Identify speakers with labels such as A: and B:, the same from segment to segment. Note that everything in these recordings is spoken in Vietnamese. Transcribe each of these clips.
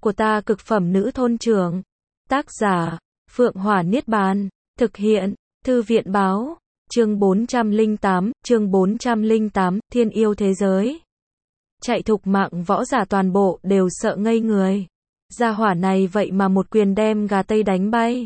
A: của ta cực phẩm nữ thôn trưởng. Tác giả, Phượng Hỏa Niết Bàn. Thực hiện, Thư viện báo. Chương 408, Thiên yêu thế giới. Chạy thục mạng võ giả toàn bộ đều sợ ngây người. Gia hỏa này vậy mà một quyền đem gà Tây đánh bay.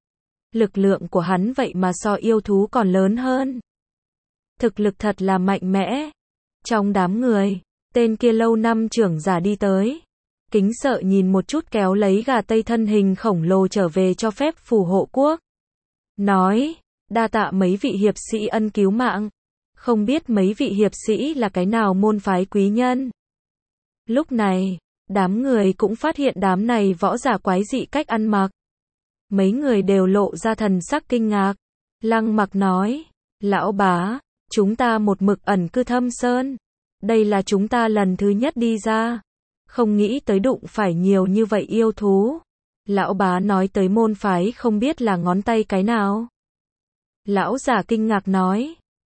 A: Lực lượng của hắn vậy mà so yêu thú còn lớn hơn. Thực lực thật là mạnh mẽ. Trong đám người, tên kia lâu năm trưởng giả đi tới. Kính sợ nhìn một chút kéo lấy gà Tây thân hình khổng lồ trở về cho phép phù hộ quốc. Nói, đa tạ mấy vị hiệp sĩ ân cứu mạng. Không biết mấy vị hiệp sĩ là cái nào môn phái quý nhân. Lúc này, đám người cũng phát hiện đám này võ giả quái dị cách ăn mặc. Mấy người đều lộ ra thần sắc kinh ngạc. Lăng Mặc nói, lão bá, chúng ta một mực ẩn cư Thâm Sơn. Đây là chúng ta lần thứ nhất đi ra. Không nghĩ tới đụng phải nhiều như vậy yêu thú. Lão bá nói tới môn phái không biết là ngón tay cái nào. Lão giả kinh ngạc nói,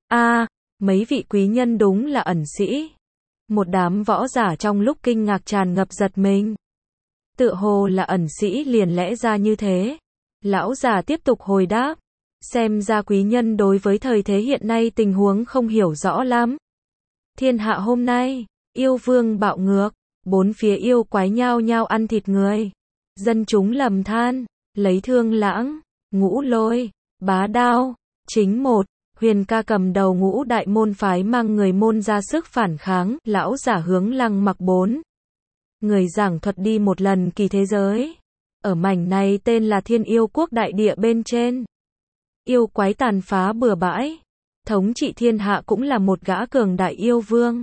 A: mấy vị quý nhân đúng là ẩn sĩ. Một đám võ giả trong lúc kinh ngạc tràn ngập giật mình. Tựa hồ là ẩn sĩ liền lẽ ra như thế. Lão già tiếp tục hồi đáp. Xem ra quý nhân đối với thời thế hiện nay tình huống không hiểu rõ lắm. Thiên hạ hôm nay, yêu vương bạo ngược, bốn phía yêu quái nhao nhao ăn thịt người. Dân chúng lầm than, lấy Thương Lãng, Ngũ Lôi, Bá Đao, Chính Một, Huyền Ca cầm đầu ngũ đại môn phái mang người môn ra sức phản kháng. Lão giả hướng Lăng Mặc bốn người giảng thuật đi một lần kỳ thế giới. Ở mảnh này tên là Thiên Yêu Quốc đại địa bên trên. Yêu quái tàn phá bừa bãi. Thống trị thiên hạ cũng là một gã cường đại yêu vương.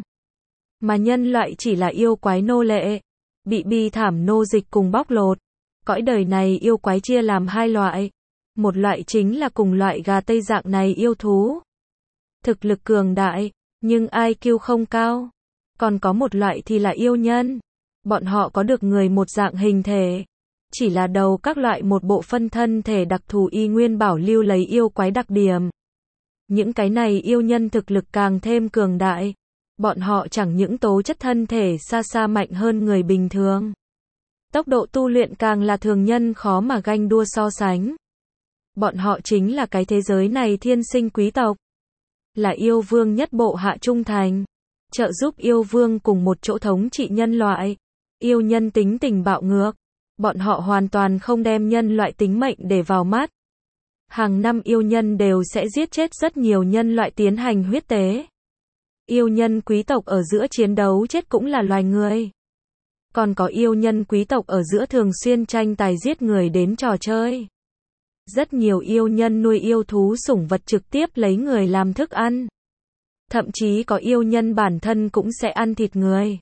A: Mà nhân loại chỉ là yêu quái nô lệ. Bị bi thảm nô dịch cùng bóc lột. Cõi đời này yêu quái chia làm hai loại. Một loại chính là cùng loại gà Tây dạng này yêu thú. Thực lực cường đại, nhưng IQ không cao. Còn có một loại thì là yêu nhân. Bọn họ có được người một dạng hình thể. Chỉ là đầu các loại một bộ phân thân thể đặc thù y nguyên bảo lưu lấy yêu quái đặc điểm. Những cái này yêu nhân thực lực càng thêm cường đại. Bọn họ chẳng những tố chất thân thể xa xa mạnh hơn người bình thường. Tốc độ tu luyện càng là thường nhân khó mà ganh đua so sánh. Bọn họ chính là cái thế giới này thiên sinh quý tộc. Là yêu vương nhất bộ hạ trung thành. Trợ giúp yêu vương cùng một chỗ thống trị nhân loại. Yêu nhân tính tình bạo ngược. Bọn họ hoàn toàn không đem nhân loại tính mệnh để vào mắt. Hàng năm yêu nhân đều sẽ giết chết rất nhiều nhân loại tiến hành huyết tế. Yêu nhân quý tộc ở giữa chiến đấu chết cũng là loài người. Còn có yêu nhân quý tộc ở giữa thường xuyên tranh tài giết người đến trò chơi. Rất nhiều yêu nhân nuôi yêu thú sủng vật trực tiếp lấy người làm thức ăn. Thậm chí có yêu nhân bản thân cũng sẽ ăn thịt người.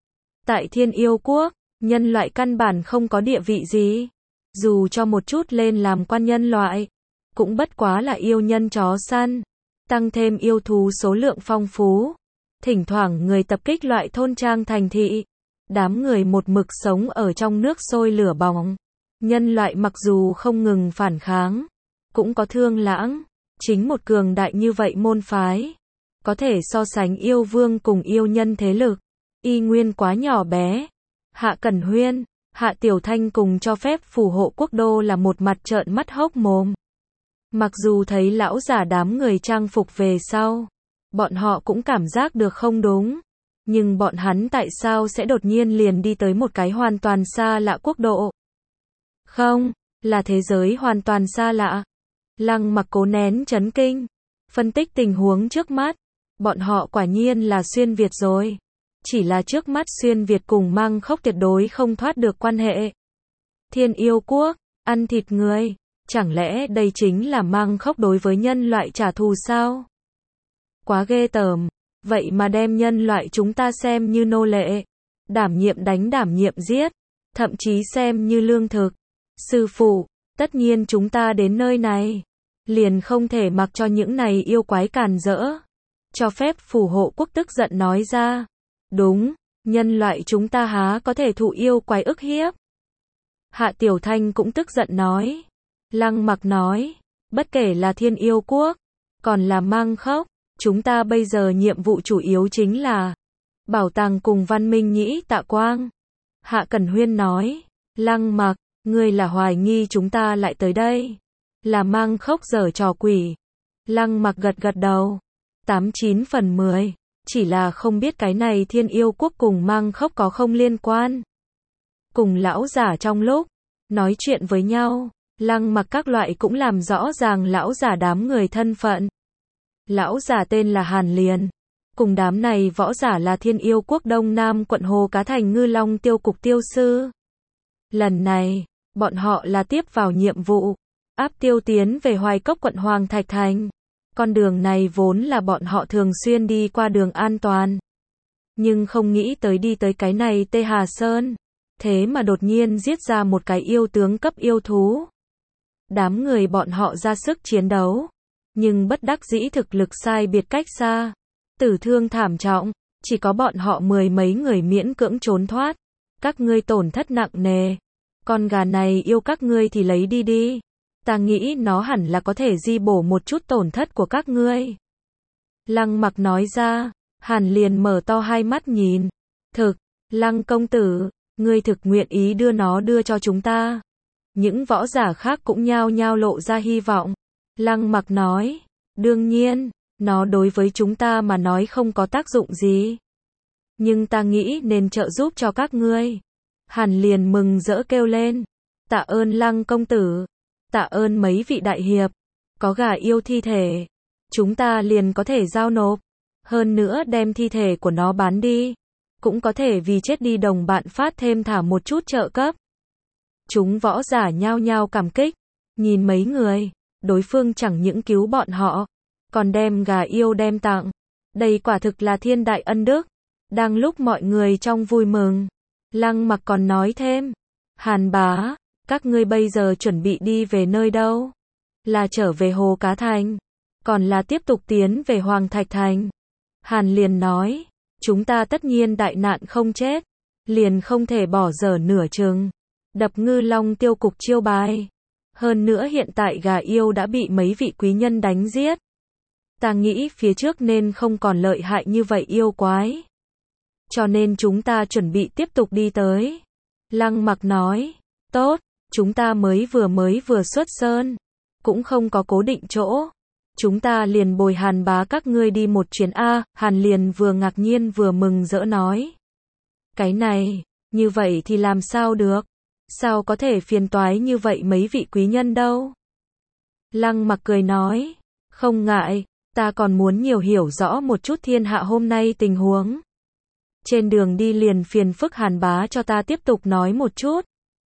A: Tại Thiên Yêu Quốc, nhân loại căn bản không có địa vị gì. Dù cho một chút lên làm quan nhân loại, cũng bất quá là yêu nhân chó săn. Tăng thêm yêu thú số lượng phong phú. Thỉnh thoảng người tập kích loại thôn trang thành thị. Đám người một mực sống ở trong nước sôi lửa bỏng. Nhân loại mặc dù không ngừng phản kháng, cũng có Thương Lãng, Chính Một cường đại như vậy môn phái. Có thể so sánh yêu vương cùng yêu nhân thế lực. Y nguyên quá nhỏ bé. Hạ Cẩn Huyên, Hạ Tiểu Thanh cùng cho phép phù hộ quốc đô là một mặt trợn mắt hốc mồm. Mặc dù thấy lão giả đám người trang phục về sau, bọn họ cũng cảm giác được không đúng. Nhưng bọn hắn tại sao sẽ đột nhiên liền đi tới một cái hoàn toàn xa lạ quốc độ? Không, là thế giới hoàn toàn xa lạ. Lăng Mặc cố nén chấn kinh, phân tích tình huống trước mắt. Bọn họ quả nhiên là xuyên Việt rồi. Chỉ là trước mắt xuyên Việt cùng Mang Khốc tuyệt đối không thoát được quan hệ. Thiên Yêu Quốc, ăn thịt người. Chẳng lẽ đây chính là Mang Khốc đối với nhân loại trả thù sao? Quá ghê tởm. Vậy mà đem nhân loại chúng ta xem như nô lệ. Đảm nhiệm đánh đảm nhiệm giết. Thậm chí xem như lương thực. Sư phụ, tất nhiên chúng ta đến nơi này. Liền không thể mặc cho những này yêu quái càn rỡ. Cho phép phù hộ quốc tức giận nói ra. Đúng, nhân loại chúng ta há có thể thụ yêu quái ức hiếp. Hạ Tiểu Thanh cũng tức giận nói. Lăng Mặc nói, bất kể là Thiên Yêu Quốc, còn là Mang Khốc, chúng ta bây giờ nhiệm vụ chủ yếu chính là bảo tàng cùng văn minh Nhĩ Tạ Quang. Hạ Cẩn Huyên nói, Lăng Mặc, ngươi là hoài nghi chúng ta lại tới đây, là mang khốc giở trò quỷ. Lăng Mặc gật gật đầu, 89 phần 10, chỉ là không biết cái này Thiên Yêu Quốc cùng mang khốc có không liên quan. Cùng lão giả trong lúc nói chuyện với nhau, Lăng Mặc các loại cũng làm rõ ràng lão giả đám người thân phận. Lão giả tên là Hàn Liền, cùng đám này võ giả là Thiên Yêu Quốc Đông Nam quận Hồ Cá Thành Ngư Long Tiêu Cục Tiêu Sư. Lần này, bọn họ là tiếp vào nhiệm vụ, áp tiêu tiến về Hoài Cốc quận Hoàng Thạch Thành. Con đường này vốn là bọn họ thường xuyên đi qua đường an toàn. Nhưng không nghĩ tới đi tới cái này Tê Hà Sơn. Thế mà đột nhiên giết ra một cái yêu tướng cấp yêu thú. Đám người bọn họ ra sức chiến đấu. Nhưng bất đắc dĩ thực lực sai biệt cách xa. Tử thương thảm trọng. Chỉ có bọn họ 10 mấy người miễn cưỡng trốn thoát. Các ngươi tổn thất nặng nề. Con gà này yêu các ngươi thì lấy đi đi. Ta nghĩ nó hẳn là có thể di bổ một chút tổn thất của các ngươi. Lăng Mặc nói ra. Hàn Liền mở to hai mắt nhìn. Thực, Lăng công tử, ngươi thực nguyện ý đưa nó đưa cho chúng ta. Những võ giả khác cũng nhao nhao lộ ra hy vọng. Lăng Mặc nói. Đương nhiên, nó đối với chúng ta mà nói không có tác dụng gì. Nhưng ta nghĩ nên trợ giúp cho các ngươi. Hàn Liền mừng rỡ kêu lên. Tạ ơn Lăng công tử. Tạ ơn mấy vị đại hiệp. Có gà yêu thi thể. Chúng ta liền có thể giao nộp. Hơn nữa đem thi thể của nó bán đi. Cũng có thể vì chết đi đồng bạn phát thêm thả một chút trợ cấp. Chúng võ giả nhao nhao cảm kích. Nhìn mấy người. Đối phương chẳng những cứu bọn họ. Còn đem gà yêu đem tặng. Đây quả thực là thiên đại ân đức. Đang lúc mọi người trong vui mừng. Lăng Mặc còn nói thêm. Hàn bá. Các ngươi bây giờ chuẩn bị đi về nơi đâu? Là trở về Hồ Cá Thành? Còn là tiếp tục tiến về Hoàng Thạch Thành? Hàn Liền nói. Chúng ta tất nhiên đại nạn không chết. Liền không thể bỏ dở nửa chừng. Đập Ngư Long Tiêu Cục chiêu bài. Hơn nữa hiện tại gà yêu đã bị mấy vị quý nhân đánh giết. Ta nghĩ phía trước nên không còn lợi hại như vậy yêu quái. Cho nên chúng ta chuẩn bị tiếp tục đi tới. Lăng Mặc nói. Tốt, chúng ta mới vừa xuất sơn. Cũng không có cố định chỗ. Chúng ta liền bồi Hàn bá các ngươi đi một chuyến A. Hàn Liền vừa ngạc nhiên vừa mừng rỡ nói. Cái này, như vậy thì làm sao được? Sao có thể phiền toái như vậy mấy vị quý nhân đâu? Lăng Mặc cười nói. Không ngại, ta còn muốn nhiều hiểu rõ một chút thiên hạ hôm nay tình huống. Trên đường đi liền phiền phức Hàn bá cho ta tiếp tục nói một chút.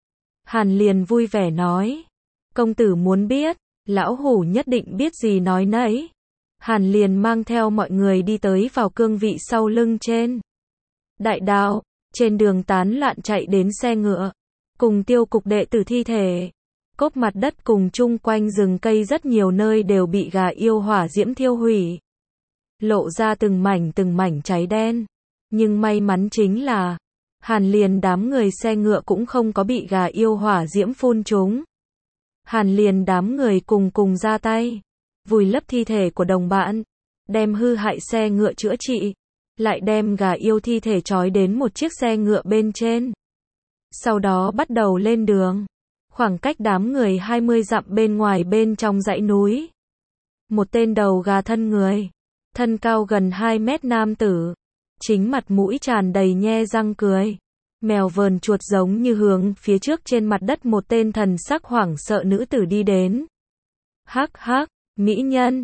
A: Hàn Liền vui vẻ nói. Công tử muốn biết, lão hủ nhất định biết gì nói nấy. Hàn Liền mang theo mọi người đi tới vào cương vị sau lưng trên đại đạo, trên đường tán loạn chạy đến xe ngựa, cùng Tiêu Cục đệ tử thi thể. Cốp mặt đất cùng chung quanh rừng cây rất nhiều nơi đều bị gà yêu hỏa diễm thiêu hủy. Lộ ra từng mảnh cháy đen. Nhưng may mắn chính là, Hàn Liền đám người xe ngựa cũng không có bị gà yêu hỏa diễm phun trúng. Hàn Liền đám người cùng ra tay, vùi lấp thi thể của đồng bạn, đem hư hại xe ngựa chữa trị, lại đem gà yêu thi thể trói đến một chiếc xe ngựa bên trên. Sau đó bắt đầu lên đường. Khoảng cách đám người 20 dặm bên ngoài bên trong dãy núi. Một tên đầu gà thân người, thân cao gần 2 mét nam tử, chính mặt mũi tràn đầy nhe răng cười. Mèo vờn chuột giống như hướng phía trước trên mặt đất một tên thần sắc hoảng sợ nữ tử đi đến. Hắc hắc, mỹ nhân,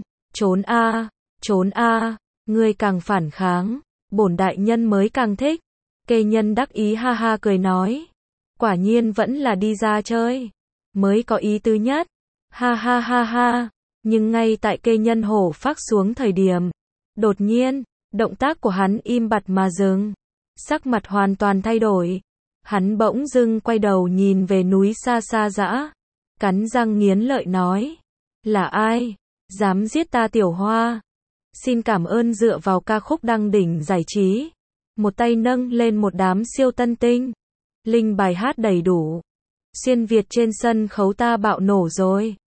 A: trốn a, ngươi càng phản kháng, bổn đại nhân mới càng thích. Kê nhân đắc ý ha ha cười nói. Quả nhiên vẫn là đi ra chơi, mới có ý tứ nhất. Ha ha ha ha, nhưng ngay tại kê nhân hổ phác xuống thời điểm. Đột nhiên, động tác của hắn im bặt mà dừng. Sắc mặt hoàn toàn thay đổi. Hắn bỗng dưng quay đầu nhìn về núi xa xa dã. Cắn răng nghiến lợi nói. Là ai? Dám giết ta Tiểu Hoa? Xin cảm ơn dựa vào ca khúc đăng đỉnh giải trí. Một tay nâng lên một đám siêu tân tinh. Linh bài hát đầy đủ. Xuyên Việt trên sân khấu ta bạo nổ rồi.